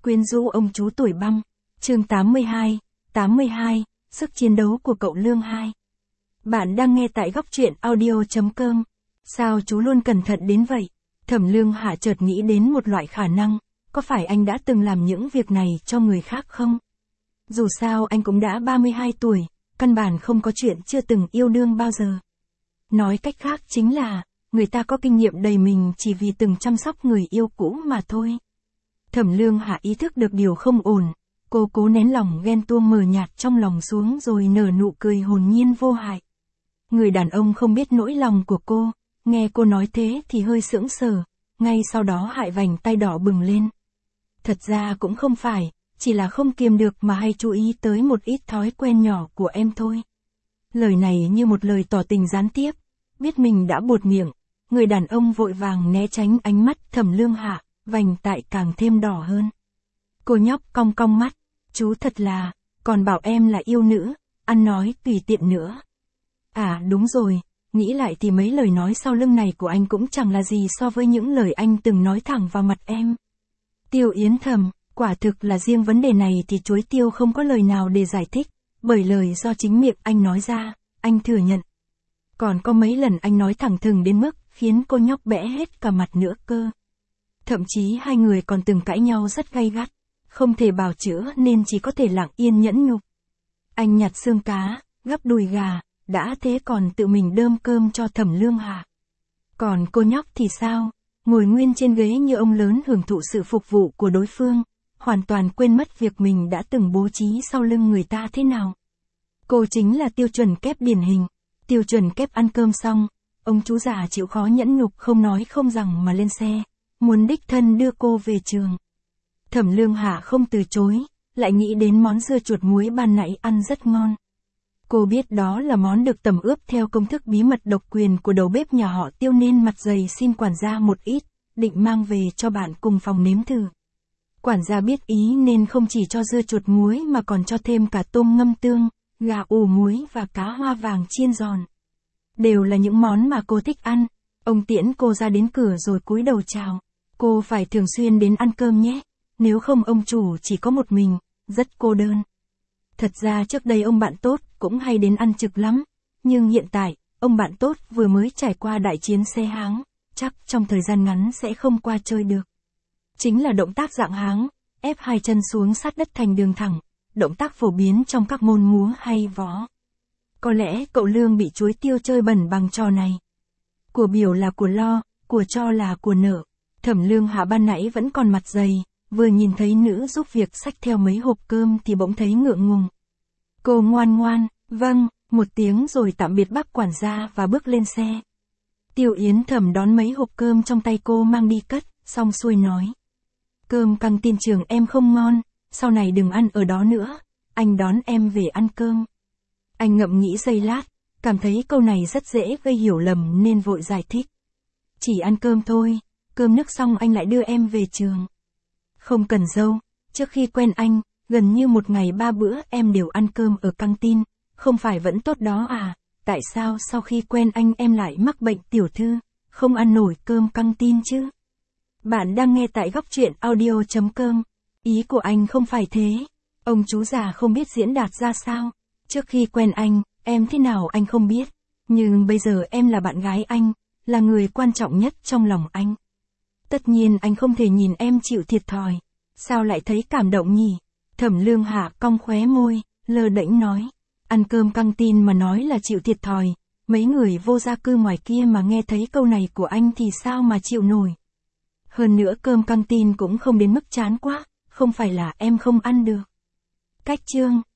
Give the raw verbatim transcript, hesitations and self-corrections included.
Quyến rũ ông chú tuổi băng. Chương tám mươi hai, tám mươi hai, sức chiến đấu của cậu Lương hai. Bạn đang nghe tại góc truyện audio chấm com. Sao chú luôn cẩn thận đến vậy? Thẩm Lương Hạ chợt nghĩ đến một loại khả năng, có phải anh đã từng làm những việc này cho người khác không? Dù sao anh cũng đã ba mươi hai tuổi, căn bản không có chuyện chưa từng yêu đương bao giờ. Nói cách khác chính là, người ta có kinh nghiệm đầy mình chỉ vì từng chăm sóc người yêu cũ mà thôi. Thẩm Lương Hạ ý thức được điều không ổn, cô cố nén lòng ghen tuông mờ nhạt trong lòng xuống rồi nở nụ cười hồn nhiên vô hại. Người đàn ông không biết nỗi lòng của cô, nghe cô nói thế thì hơi sững sờ, ngay sau đó hại vành tay đỏ bừng lên. Thật ra cũng không phải, chỉ là không kiềm được mà hay chú ý tới một ít thói quen nhỏ của em thôi. Lời này như một lời tỏ tình gián tiếp, biết mình đã buột miệng, người đàn ông vội vàng né tránh ánh mắt Thẩm Lương Hạ, vành tại càng thêm đỏ hơn. Cô nhóc cong cong mắt, chú thật là, còn bảo em là yêu nữ, ăn nói tùy tiện nữa. À đúng rồi, nghĩ lại thì mấy lời nói sau lưng này của anh cũng chẳng là gì so với những lời anh từng nói thẳng vào mặt em. Tiêu Yến thầm, quả thực là riêng vấn đề này thì chuối tiêu không có lời nào để giải thích, bởi lời do chính miệng anh nói ra, anh thừa nhận. Còn có mấy lần anh nói thẳng thừng đến mức khiến cô nhóc bẽ hết cả mặt nữa cơ. Thậm chí hai người còn từng cãi nhau rất gay gắt, không thể bào chữa nên chỉ có thể lặng yên nhẫn nhục. Anh nhặt xương cá, gắp đùi gà, đã thế còn tự mình đơm cơm cho Thẩm Lương Hạ. Còn cô nhóc thì sao? Ngồi nguyên trên ghế như ông lớn hưởng thụ sự phục vụ của đối phương, hoàn toàn quên mất việc mình đã từng bố trí sau lưng người ta thế nào. Cô chính là tiêu chuẩn kép điển hình, tiêu chuẩn kép ăn cơm xong, ông chú già chịu khó nhẫn nhục không nói không rằng mà lên xe, muốn đích thân đưa cô về trường. Thẩm Lương Hạ không từ chối, lại nghĩ đến món dưa chuột muối ban nãy ăn rất ngon. Cô biết đó là món được tẩm ướp theo công thức bí mật độc quyền của đầu bếp nhà họ Tiêu nên mặt dày xin quản gia một ít, định mang về cho bạn cùng phòng nếm thử. Quản gia biết ý nên không chỉ cho dưa chuột muối mà còn cho thêm cả tôm ngâm tương, gà ủ muối và cá hoa vàng chiên giòn. Đều là những món mà cô thích ăn. Ông tiễn cô ra đến cửa rồi cúi đầu chào. Cô phải thường xuyên đến ăn cơm nhé, nếu không ông chủ chỉ có một mình, rất cô đơn. Thật ra trước đây ông bạn tốt cũng hay đến ăn trực lắm, nhưng hiện tại, ông bạn tốt vừa mới trải qua đại chiến xe háng, chắc trong thời gian ngắn sẽ không qua chơi được. Chính là động tác dạng háng, ép hai chân xuống sát đất thành đường thẳng, động tác phổ biến trong các môn múa hay võ. Có lẽ cậu Lương bị chuối tiêu chơi bẩn bằng trò này. Của biểu là của lo, của cho là của nợ. Thẩm Lương Hạ ban nãy vẫn còn mặt dày, vừa nhìn thấy nữ giúp việc xách theo mấy hộp cơm thì bỗng thấy ngượng ngùng. Cô ngoan ngoan, vâng, một tiếng rồi tạm biệt bác quản gia và bước lên xe. Tiêu Yến thầm đón mấy hộp cơm trong tay cô mang đi cất, xong xuôi nói. Cơm căng tin trường em không ngon, sau này đừng ăn ở đó nữa, anh đón em về ăn cơm. Anh ngậm nghĩ giây lát, cảm thấy câu này rất dễ gây hiểu lầm nên vội giải thích. Chỉ ăn cơm thôi, cơm nước xong anh lại đưa em về trường. Không cần dâu, trước khi quen anh, gần như một ngày ba bữa em đều ăn cơm ở căng tin, không phải vẫn tốt đó à, tại sao sau khi quen anh em lại mắc bệnh tiểu thư, không ăn nổi cơm căng tin chứ? Bạn đang nghe tại góc truyện audio chấm com, ý của anh không phải thế, ông chú già không biết diễn đạt ra sao, trước khi quen anh, em thế nào anh không biết, nhưng bây giờ em là bạn gái anh, là người quan trọng nhất trong lòng anh. Tất nhiên anh không thể nhìn em chịu thiệt thòi, sao lại thấy cảm động nhỉ? Thẩm Lương Hạ cong khóe môi, lơ đễnh nói, ăn cơm căng tin mà nói là chịu thiệt thòi, mấy người vô gia cư ngoài kia mà nghe thấy câu này của anh thì sao mà chịu nổi. Hơn nữa cơm căng tin cũng không đến mức chán quá, không phải là em không ăn được. Cách chương